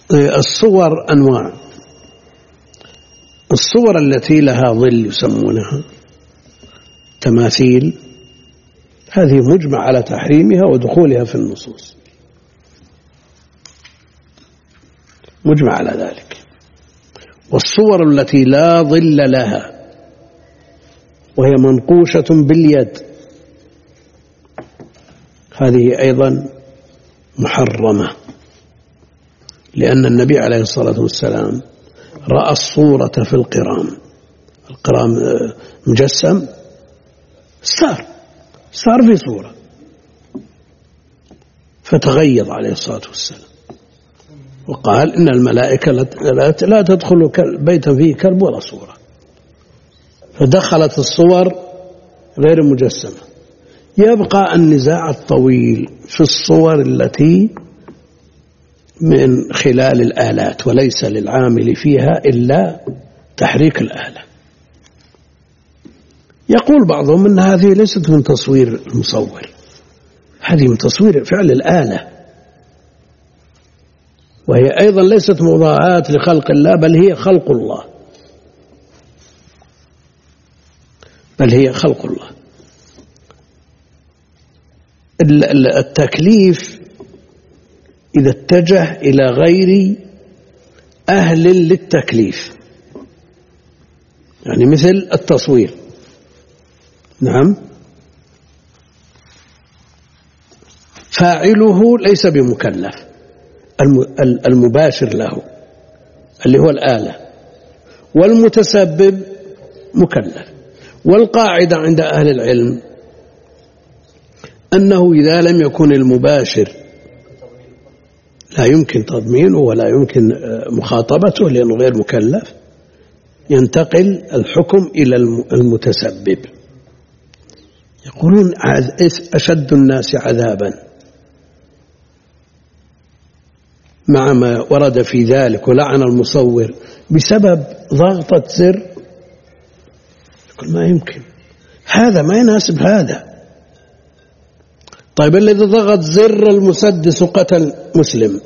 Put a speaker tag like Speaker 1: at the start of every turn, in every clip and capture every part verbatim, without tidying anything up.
Speaker 1: الصور أنواع. الصور التي لها ظل يسمونها تماثيل، هذه مجمع على تحريمها ودخولها في النصوص، مجمع على ذلك. والصور التي لا ظل لها وهي منقوشة باليد، هذه أيضا محرمة، لأن النبي عليه الصلاة والسلام رأى الصورة في القرام، القرام مجسم، صار صار في صورة، فتغيظ عليه الصلاة والسلام وقال إن الملائكة لا تدخل بيتا فيه كلب ولا صورة، فدخلت الصور غير مجسمة. يبقى النزاع الطويل في الصور التي من خلال الآلات وليس للعامل فيها إلا تحريك الآلة. يقول بعضهم أن هذه ليست من تصوير المصور، هذه من تصوير فعل الآلة، وهي أيضا ليست مضاهاة لخلق الله، بل هي خلق الله، بل هي خلق الله. التكليف إذا اتجه إلى غير أهل للتكليف، يعني مثل التصوير، نعم، فاعله ليس بمكلف، المباشر له اللي هو الآلة، والمتسبب مكلف. والقاعدة عند أهل العلم أنه إذا لم يكن المباشر لا يمكن تضمينه ولا يمكن مخاطبته لأنه غير مكلف، ينتقل الحكم إلى المتسبب. يقولون أشد الناس عذابا مع ما ورد في ذلك ولعن المصور بسبب ضغطة زر. يقول ما يمكن، هذا ما يناسب هذا. طيب الذي ضغط زر المسدس وقتل مسلم،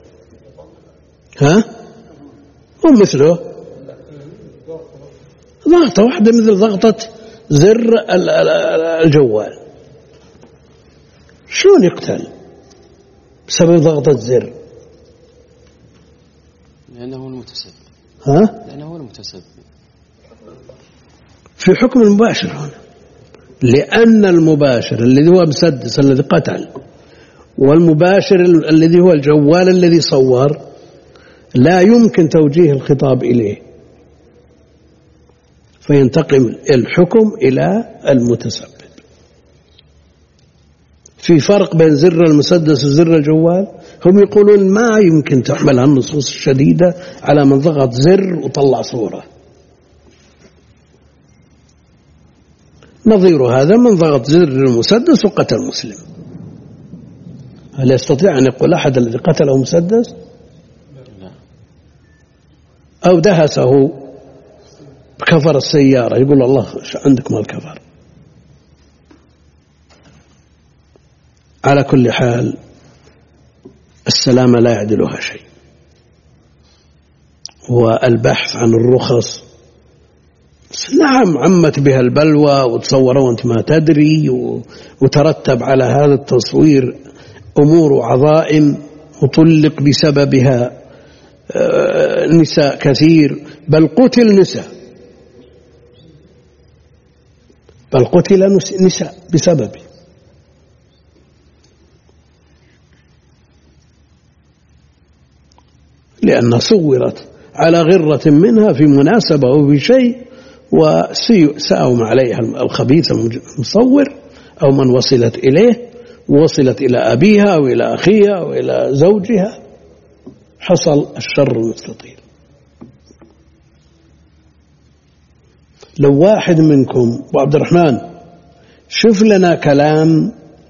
Speaker 1: ها هو مثله ضغطة واحدة مثل ضغطة زر الجوال، شلون يقتل بسبب ضغطة زر؟
Speaker 2: لأنه هو المتسبب.
Speaker 1: ها؟
Speaker 2: لأنه هو المتسبب
Speaker 1: في حكم المباشر هنا، لأن المباشر الذي هو مسدس الذي قتل، والمباشر الذي هو الجوال الذي صور، لا يمكن توجيه الخطاب إليه، فينتقل الحكم إلى المتسبب. في فرق بين زر المسدس وزر الجوال. هم يقولون ما يمكن تحمل النصوص الشديدة على من ضغط زر وطلع صورة. نظير هذا من ضغط زر المسدس وقتل مسلم. هل يستطيع أن يقول أحد الذي قتله مسدس أو دهسه بكفر السيارة يقول الله عندك مال كفر؟ على كل حال السلامة لا يعدلها شيء، والبحث عن الرخص نعم عمت بها البلوى وتصور وانت ما تدري، وترتب على هذا التصوير أمور عظائم وطلق بسببها نساء كثير، بل قتل نساء، بل قتل نساء بسببه. لأنها صورت على غرة منها في مناسبة أو في شيء، وساوم عليها الخبيث المصور أو من وصلت إليه، ووصلت إلى أبيها أو إلى أخيها أو إلى زوجها، حصل الشر المستطيل. لو واحد منكم وعبد الرحمن شوف لنا كلام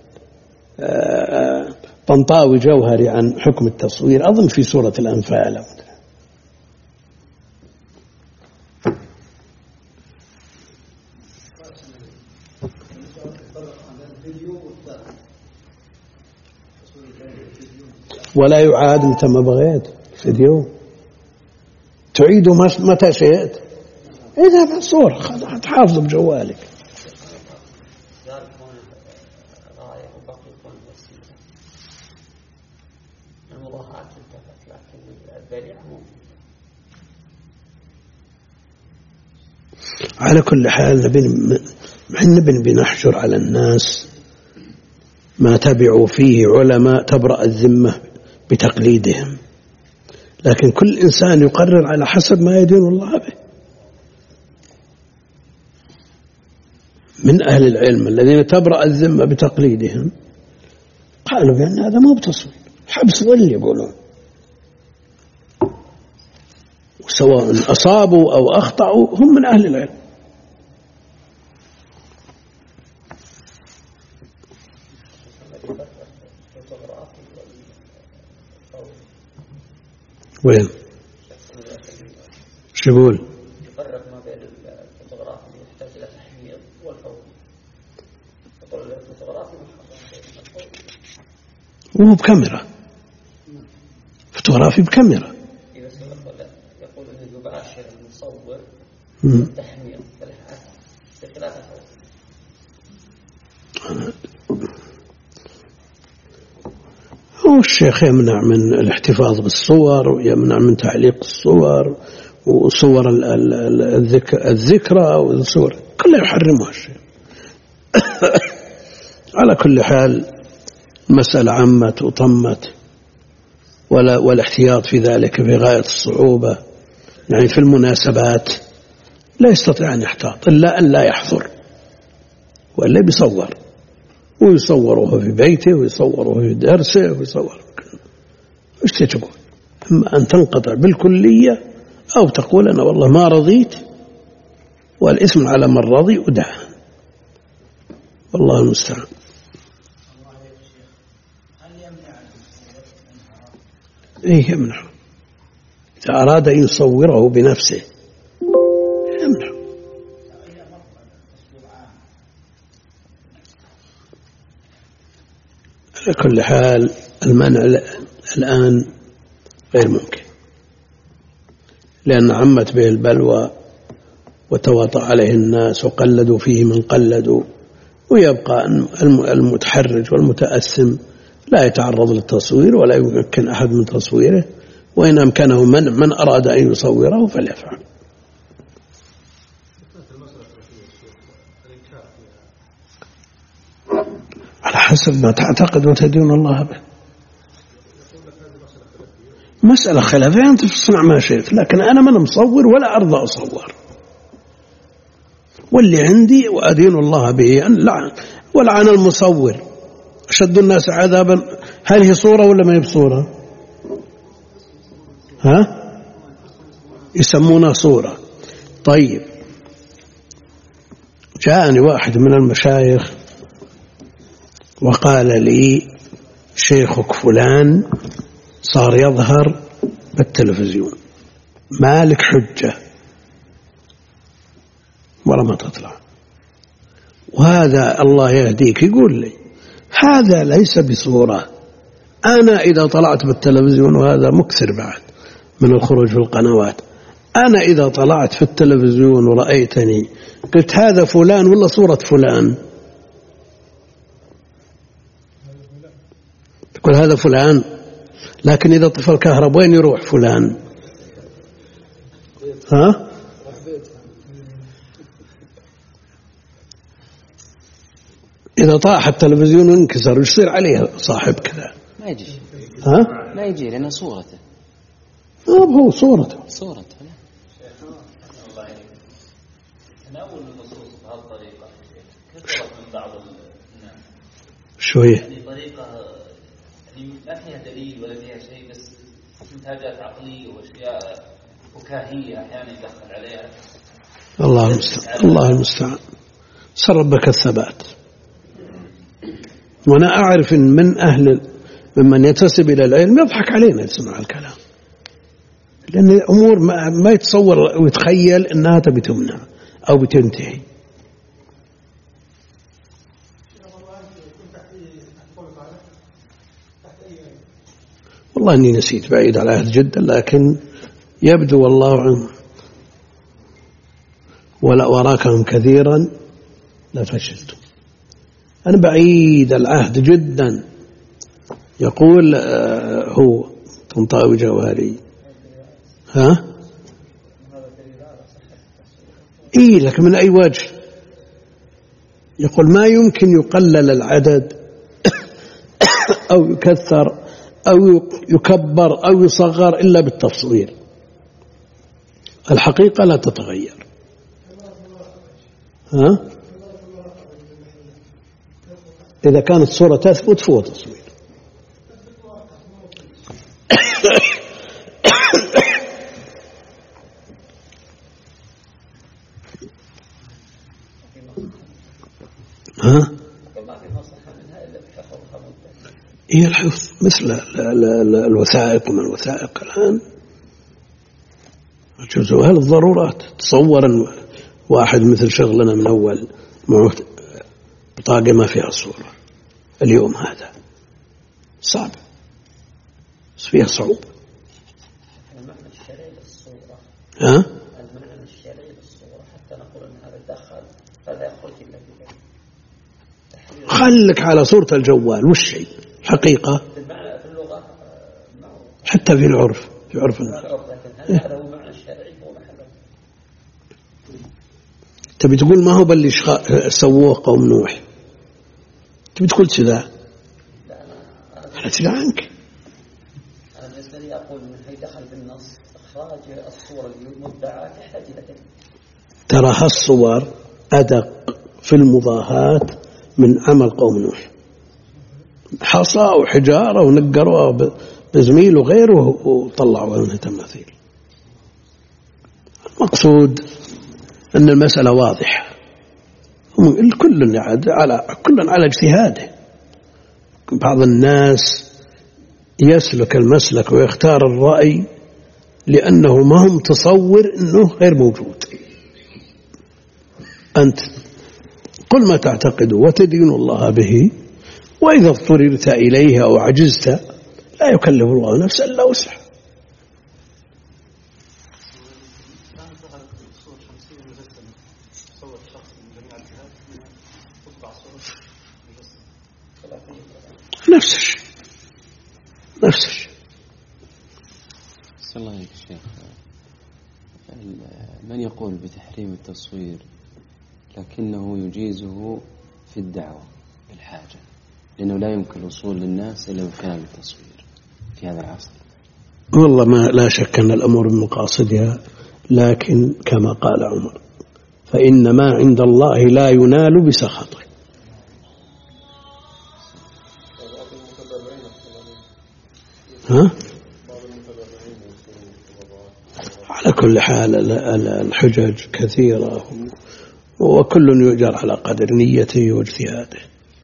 Speaker 1: طنطاوي جوهري عن حكم التصوير، أظن في سورة الأنفال. ولا يعاد متى ما بغيت. فيديو تعيده متى شئت. إذا بصورة تحافظ بجوالك. على كل حال نبي بنحجر على الناس ما تبعوا فيه علماء تبرأ الذمة بتقليدهم، لكن كل إنسان يقرر على حسب ما يدين الله به. من أهل العلم الذين تبرأ الذمة بتقليدهم قالوا بأن هذا ما بتصوير، حبس ظل يقولون، سواء أصابوا أو أخطأوا هم من أهل العلم. وين شو يقول؟
Speaker 3: يفرق ما بين الفوتوغراف اللي يحتاج إلى تحميض والفوري. يقول الفوتوغرافي
Speaker 1: وهو بكاميرا، فوتوغرافي بكاميرا.
Speaker 3: يقول إنه يباشر المصور التحميض بخلاف الفوري.
Speaker 1: هو الشيخ يمنع من الاحتفاظ بالصور ويمنع من تعليق الصور وصور الذكرى والصور كلها يحرمها الشيء. على كل حال المسألة عمت وطمت، ولا والاحتياط في ذلك في غاية الصعوبة. يعني في المناسبات لا يستطيع أن يحتاط إلا أن لا يحضر، وإلا بيصور، ويصوره في بيته ويصوره في درسه ويصوره. ايش تقول؟ اما ان تنقطع بالكليه او تقول انا والله ما رضيت والاسم على من رضي ودعه. والله المستعان. ايه يمنع اذا اراد ان يصوره بنفسه يمنع. على كل حال المنع الآن غير ممكن، لأن عمت به البلوى وتواطأ عليه الناس وقلدوا فيه من قلدوا، ويبقى المتحرج والمتأثم لا يتعرض للتصوير ولا يمكن أحد من تصويره، وإن أمكنه منع من أراد أن يصوره فليفعل. على حسب ما تعتقد وتدين الله به. مسألة خلافية أنت تصنع ما شئت، لكن أنا من مصور ولا أرضى أصور، واللي عندي وأدين الله به أن لعن ولعن المصور. أشد الناس عذابا، هل هي صورة ولا ما هي بصورة؟ ها؟ يسمونها صورة. طيب جاءني واحد من المشايخ وقال لي شيخك فلان صار يظهر بالتلفزيون، مالك حجة ولا ما تطلع، وهذا الله يهديك يقول لي هذا ليس بصورة. أنا إذا طلعت بالتلفزيون، وهذا مكثر بعد من الخروج في القنوات، أنا إذا طلعت في التلفزيون ورأيتني قلت هذا فلان ولا صورة فلان، تقول هذا فلان، لكن إذا طفى الكهرباء وين يروح فلان؟ ها؟ إذا طاح التلفزيون وانكسر يصير عليه صاحب كذا؟
Speaker 2: ما يجي.
Speaker 1: ها؟
Speaker 2: ما يجي لأنه صورته.
Speaker 1: ما هو صورته.
Speaker 2: صورته.
Speaker 3: تناول النصوص بهالطريقة كثرت من بعض الناس.
Speaker 1: شوية.
Speaker 3: يعني طريقة يعني ما فيها دليل ولا فيها شيء، بس انتاجات عقلية وأشياء فكاهية أحيانا يدخل عليها.
Speaker 1: الله المستعان. الله المستعان. سر ربك الثبات. وأنا أعرف إن من أهل ممن يتسب إلى العلم يضحك علينا يسمع الكلام، لأن الأمور ما يتصور ويتخيل أنها تبي تمنع أو بتنتهي. والله أني نسيت، بعيد على العهد جدا، لكن يبدو والله عنه ولا وراكهم كثيرا لفشلتم. أنا بعيد العهد جدا. يقول آه هو طنطاوي جوهري، ها إيه لك من أي وجه؟ يقول ما يمكن يقلل العدد أو يكثر أو يكبر أو يصغر إلا بالتصوير. الحقيقة لا تتغير. ها؟ إذا كانت الصورة تثبت فهو تصوير. ها؟ هي الحفظ مثل الوثائق ومن الوثائق الآن جزءها للضرورات. تصور أن واحد مثل شغلنا من أول معه بطاقة ما فيها صورة اليوم، هذا صعب، بس فيها صعوبة.
Speaker 4: المعنى الشرعي للصورة،
Speaker 1: ها؟
Speaker 4: المعنى الشرعي للصورة حتى نقول أن هذا دخل فلا يخرج إلا بذلك.
Speaker 1: خلك على صورة الجوال والشيء حقيقة
Speaker 4: المعنى في اللغة
Speaker 1: حتى في العرف، في عرف
Speaker 4: الناس. لكن هذا هو معنى الشرعي هو محله.
Speaker 1: تبي تقول ما هو باللي سووه قوم نوح، تبي تقول كذا؟
Speaker 4: لا أنا
Speaker 1: أنا تدري عنك.
Speaker 4: أنا بالنسبة لي أقول من هي دخل بالنص إخراج الصورة المدعاة تحتاج إلى كلمة.
Speaker 1: ترى هالصور أدق في المضاهاة من عمل قوم نوح. حصى وحجارة ونقروها بزميل وغيره وطلعوا منها تماثيل. المقصود أن المسألة واضحة، الكل على كل على اجتهاده. بعض الناس يسلك المسلك ويختار الرأي لأنه ما هم تصور أنه غير موجود. أنت قل ما تعتقد وتدين الله به، وإذا اضطررت إليه أو عجزت لا يكلف الله نفسا إلا وسعها. نفس الشيء نفس الشيء.
Speaker 2: صلى الله عليك الشيخ، من يقول بتحريم التصوير لكنه يجيزه في الدعوة بالحاجة، لأنه لا يمكن الوصول للناس إلا بكلام التصوير في هذا العصر؟
Speaker 1: والله ما لا شك أن الأمور بمقاصدها، لكن كما قال عمر فإن ما عند الله لا ينال بسخطه. ها؟ على كل حال الحجج كثيرة وكل يؤجر على قدر نيته واجتهاده.